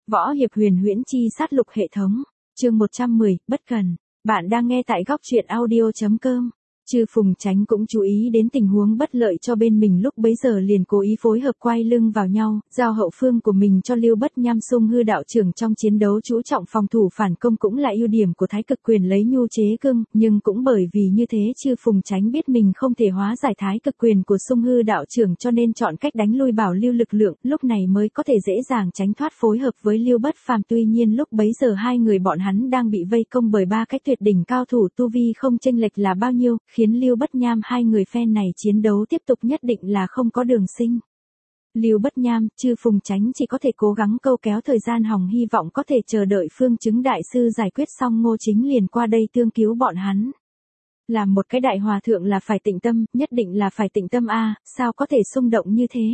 Võ hiệp huyền huyễn chi sát lục hệ thống. Chương 110, bất cần. Bạn đang nghe tại góc truyện audio.com. Chư Phùng Chánh cũng chú ý đến tình huống bất lợi cho bên mình, lúc bấy giờ liền cố ý phối hợp quay lưng vào nhau, giao hậu phương của mình cho Lưu Bất Nham. Sung Hư đạo trưởng trong chiến đấu chú trọng phòng thủ phản công cũng là ưu điểm của Thái Cực Quyền lấy nhu chế cương, nhưng cũng bởi vì như thế Chư Phùng Chánh biết mình không thể hóa giải Thái Cực Quyền của Sung Hư đạo trưởng, cho nên chọn cách đánh lui Bảo Lưu lực lượng, lúc này mới có thể dễ dàng tránh thoát phối hợp với Lưu Bất Phàm. Tuy nhiên lúc bấy giờ hai người bọn hắn đang bị vây công bởi ba cái tuyệt đỉnh cao thủ tu vi không chênh lệch là bao nhiêu, khiến Lưu Bất Nham hai người phe này chiến đấu tiếp tục nhất định là không có đường sinh. Lưu Bất Nham, Chư Phùng Chánh chỉ có thể cố gắng câu kéo thời gian hòng hy vọng có thể chờ đợi Phương Chứng đại sư giải quyết xong Ngô Chính liền qua đây tương cứu bọn hắn. Làm một cái đại hòa thượng là phải tịnh tâm, nhất định là phải tịnh tâm a, sao có thể xung động như thế.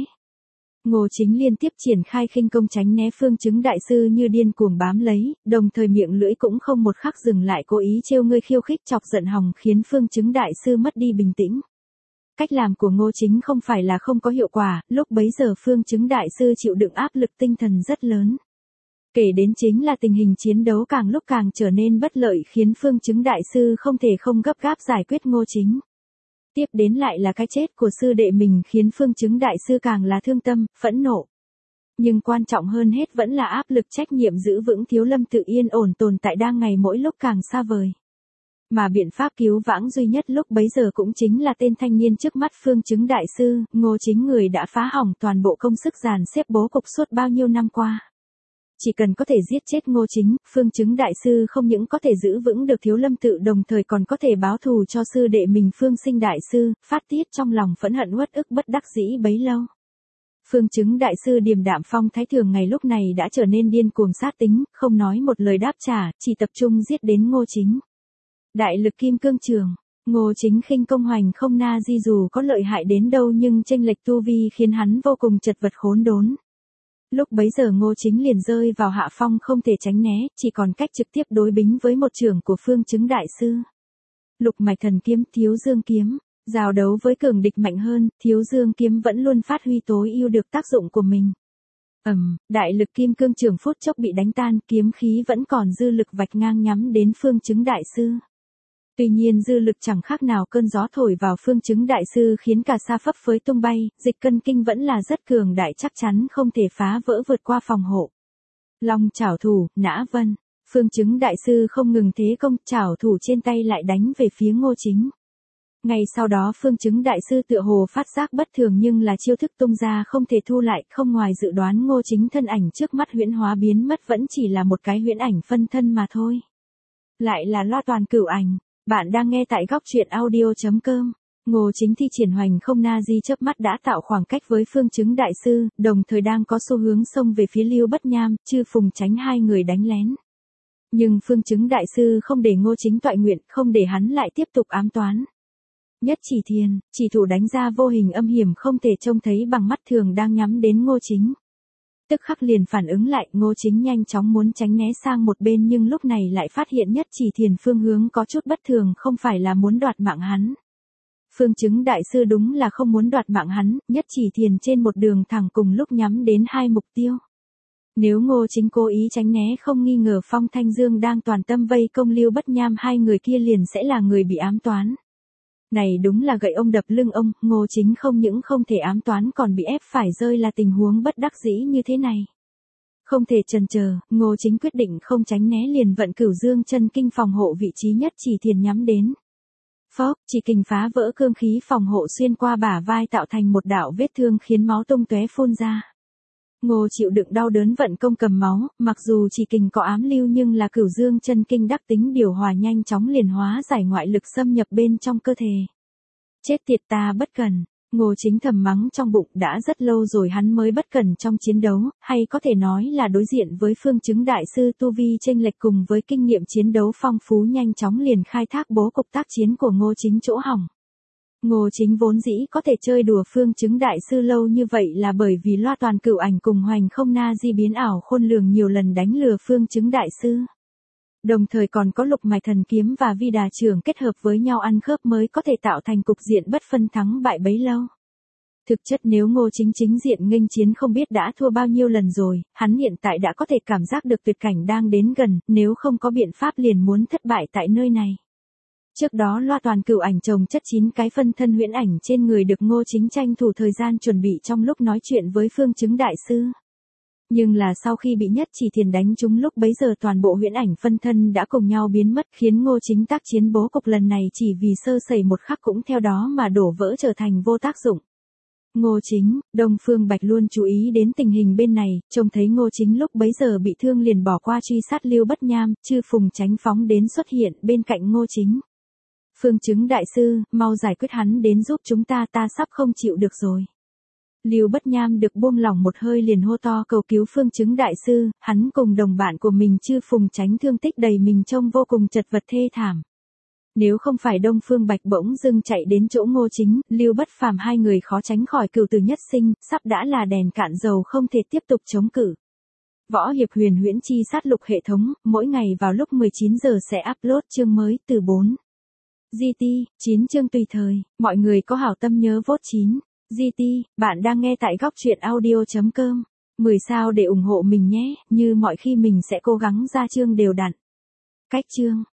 Ngô Chính liên tiếp triển khai khinh công tránh né Phương Chứng đại sư như điên cuồng bám lấy, đồng thời miệng lưỡi cũng không một khắc dừng lại cố ý trêu ngươi khiêu khích chọc giận hòng khiến Phương Chứng đại sư mất đi bình tĩnh. Cách làm của Ngô Chính không phải là không có hiệu quả, lúc bấy giờ Phương Chứng đại sư chịu đựng áp lực tinh thần rất lớn. Kể đến chính là tình hình chiến đấu càng lúc càng trở nên bất lợi khiến Phương Chứng đại sư không thể không gấp gáp giải quyết Ngô Chính. Tiếp đến lại là cái chết của sư đệ mình khiến Phương Chứng đại sư càng là thương tâm, phẫn nộ. Nhưng quan trọng hơn hết vẫn là áp lực trách nhiệm giữ vững Thiếu Lâm Tự yên ổn tồn tại đang ngày mỗi lúc càng xa vời. Mà biện pháp cứu vãng duy nhất lúc bấy giờ cũng chính là tên thanh niên trước mắt Phương Chứng đại sư, Ngô Chính người đã phá hỏng toàn bộ công sức dàn xếp bố cục suốt bao nhiêu năm qua. Chỉ cần có thể giết chết Ngô Chính, Phương Chứng đại sư không những có thể giữ vững được Thiếu Lâm Tự, đồng thời còn có thể báo thù cho sư đệ mình Phương Sinh đại sư, phát tiết trong lòng phẫn hận uất ức bất đắc dĩ bấy lâu. Phương Chứng đại sư điềm đạm phong thái thường ngày lúc này đã trở nên điên cuồng sát tính, không nói một lời đáp trả, chỉ tập trung giết đến Ngô Chính. Đại lực kim cương trường. Ngô Chính khinh công hoành không na di dù có lợi hại đến đâu nhưng chênh lệch tu vi khiến hắn vô cùng chật vật khốn đốn. Lúc bấy giờ Ngô Chính liền rơi vào hạ phong không thể tránh né, chỉ còn cách trực tiếp đối bính với một trường của Phương Chứng đại sư. Lục mạch thần kiếm, Thiếu Dương kiếm. Giao đấu với cường địch mạnh hơn, Thiếu Dương kiếm vẫn luôn phát huy tối ưu được tác dụng của mình. Đại lực kim cương trường phút chốc bị đánh tan, kiếm khí vẫn còn dư lực vạch ngang nhắm đến Phương Chứng đại sư. Tuy nhiên dư lực chẳng khác nào cơn gió thổi vào Phương Chứng đại sư khiến cả sa phấp phới tung bay, dịch cân kinh vẫn là rất cường đại, chắc chắn không thể phá vỡ vượt qua phòng hộ. Long chảo thủ, nã vân. Phương Chứng đại sư không ngừng thế công, chảo thủ trên tay lại đánh về phía Ngô Chính. Ngay sau đó Phương Chứng đại sư tựa hồ phát giác bất thường nhưng là chiêu thức tung ra không thể thu lại, không ngoài dự đoán Ngô Chính thân ảnh trước mắt huyễn hóa biến mất vẫn chỉ là một cái huyễn ảnh phân thân mà thôi. Lại là Loa Toàn Cửu Ảnh. Bạn đang nghe tại góc truyện audio.com. Ngô Chính thi triển hoành không na di chớp mắt đã tạo khoảng cách với Phương Chứng đại sư, đồng thời đang có xu hướng xông về phía Lưu Bất Nham, Chư Phùng Chánh hai người đánh lén. Nhưng Phương Chứng đại sư không để Ngô Chính toại nguyện, không để hắn lại tiếp tục ám toán. Nhất chỉ thiền, chỉ thủ đánh ra vô hình âm hiểm không thể trông thấy bằng mắt thường đang nhắm đến Ngô Chính. Tức khắc liền phản ứng lại, Ngô Chính nhanh chóng muốn tránh né sang một bên nhưng lúc này lại phát hiện Nhất Chỉ Thiền phương hướng có chút bất thường, không phải là muốn đoạt mạng hắn. Phương Chứng đại sư đúng là không muốn đoạt mạng hắn, Nhất Chỉ Thiền trên một đường thẳng cùng lúc nhắm đến hai mục tiêu. Nếu Ngô Chính cố ý tránh né không nghi ngờ Phong Thanh Dương đang toàn tâm vây công Lưu Bất Nham, hai người kia liền sẽ là người bị ám toán. Này đúng là gậy ông đập lưng ông, Ngô Chính không những không thể ám toán còn bị ép phải rơi là tình huống bất đắc dĩ như thế này. Không thể chần chờ, Ngô Chính quyết định không tránh né liền vận Cửu Dương chân kinh phòng hộ vị trí Nhất Chỉ Thiền nhắm đến. Phốc, chỉ kình phá vỡ cương khí phòng hộ xuyên qua bả vai tạo thành một đạo vết thương khiến máu tung tóe phun ra. Ngô chịu đựng đau đớn vận công cầm máu, mặc dù chỉ kình có ám lưu nhưng là Cửu Dương chân kinh đắc tính điều hòa nhanh chóng liền hóa giải ngoại lực xâm nhập bên trong cơ thể. Chết tiệt ta bất cần, Ngô Chính thầm mắng trong bụng, đã rất lâu rồi hắn mới bất cần trong chiến đấu, hay có thể nói là đối diện với Phương Chứng đại sư tu vi chênh lệch cùng với kinh nghiệm chiến đấu phong phú nhanh chóng liền khai thác bố cục tác chiến của Ngô Chính chỗ hỏng. Ngô Chính vốn dĩ có thể chơi đùa Phương Chứng đại sư lâu như vậy là bởi vì Loa Toàn Cửu Ảnh cùng hoành không na di biến ảo khôn lường nhiều lần đánh lừa Phương Chứng đại sư. Đồng thời còn có lục mạch thần kiếm và vi đà trưởng kết hợp với nhau ăn khớp mới có thể tạo thành cục diện bất phân thắng bại bấy lâu. Thực chất nếu Ngô Chính chính diện nghênh chiến không biết đã thua bao nhiêu lần rồi, hắn hiện tại đã có thể cảm giác được tuyệt cảnh đang đến gần, nếu không có biện pháp liền muốn thất bại tại nơi này. Trước đó loa toàn cửu ảnh chồng chất 9 cái phân thân huyễn ảnh trên người được Ngô Chính tranh thủ thời gian chuẩn bị trong lúc nói chuyện với Phương Chứng đại sư. Nhưng là sau khi bị Nhất Chỉ Thiền đánh trúng lúc bấy giờ toàn bộ huyễn ảnh phân thân đã cùng nhau biến mất, khiến Ngô Chính tác chiến bố cục lần này chỉ vì sơ sẩy một khắc cũng theo đó mà đổ vỡ trở thành vô tác dụng. Ngô Chính, Đông Phương Bạch luôn chú ý đến tình hình bên này, trông thấy Ngô Chính lúc bấy giờ bị thương liền bỏ qua truy sát Lưu Bất Nham, Chư Phùng Chánh phóng đến xuất hiện bên cạnh Ngô Chính. Phương Chứng đại sư, mau giải quyết hắn đến giúp chúng ta sắp không chịu được rồi. Lưu Bất Nham được buông lỏng một hơi liền hô to cầu cứu Phương Chứng đại sư, hắn cùng đồng bạn của mình Chư Phùng Chánh thương tích đầy mình trông vô cùng chật vật thê thảm. Nếu không phải Đông Phương Bạch bỗng dưng chạy đến chỗ Ngô Chính, Lưu Bất Phàm hai người khó tránh khỏi cửu tử nhất sinh, sắp đã là đèn cạn dầu không thể tiếp tục chống cự. Võ Hiệp Huyền Huyễn Chi Sát Lục hệ thống, mỗi ngày vào lúc 19 giờ sẽ upload chương mới từ 4. GT, 9 chương tùy thời, mọi người có hảo tâm nhớ vote 9. GT, bạn đang nghe tại góc truyện audio.com. 10 sao để ủng hộ mình nhé, như mọi khi mình sẽ cố gắng ra chương đều đặn. Cách chương.